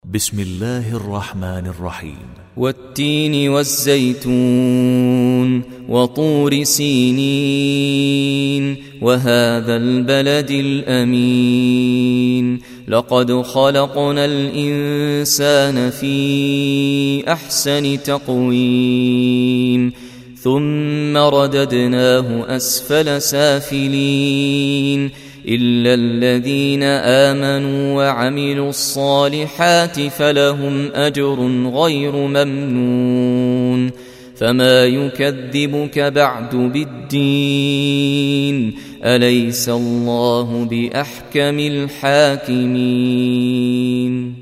بسم الله الرحمن الرحيم. والتين والزيتون وطور سينين وهذا البلد الأمين لقد خلقنا الإنسان في أحسن تقويم ثم رددناه أسفل سافلين إلا الذين آمنوا وعملوا الصالحات فلهم أجر غير ممنون فما يكذبك بعد بالدين أليس الله بأحكم الحاكمين.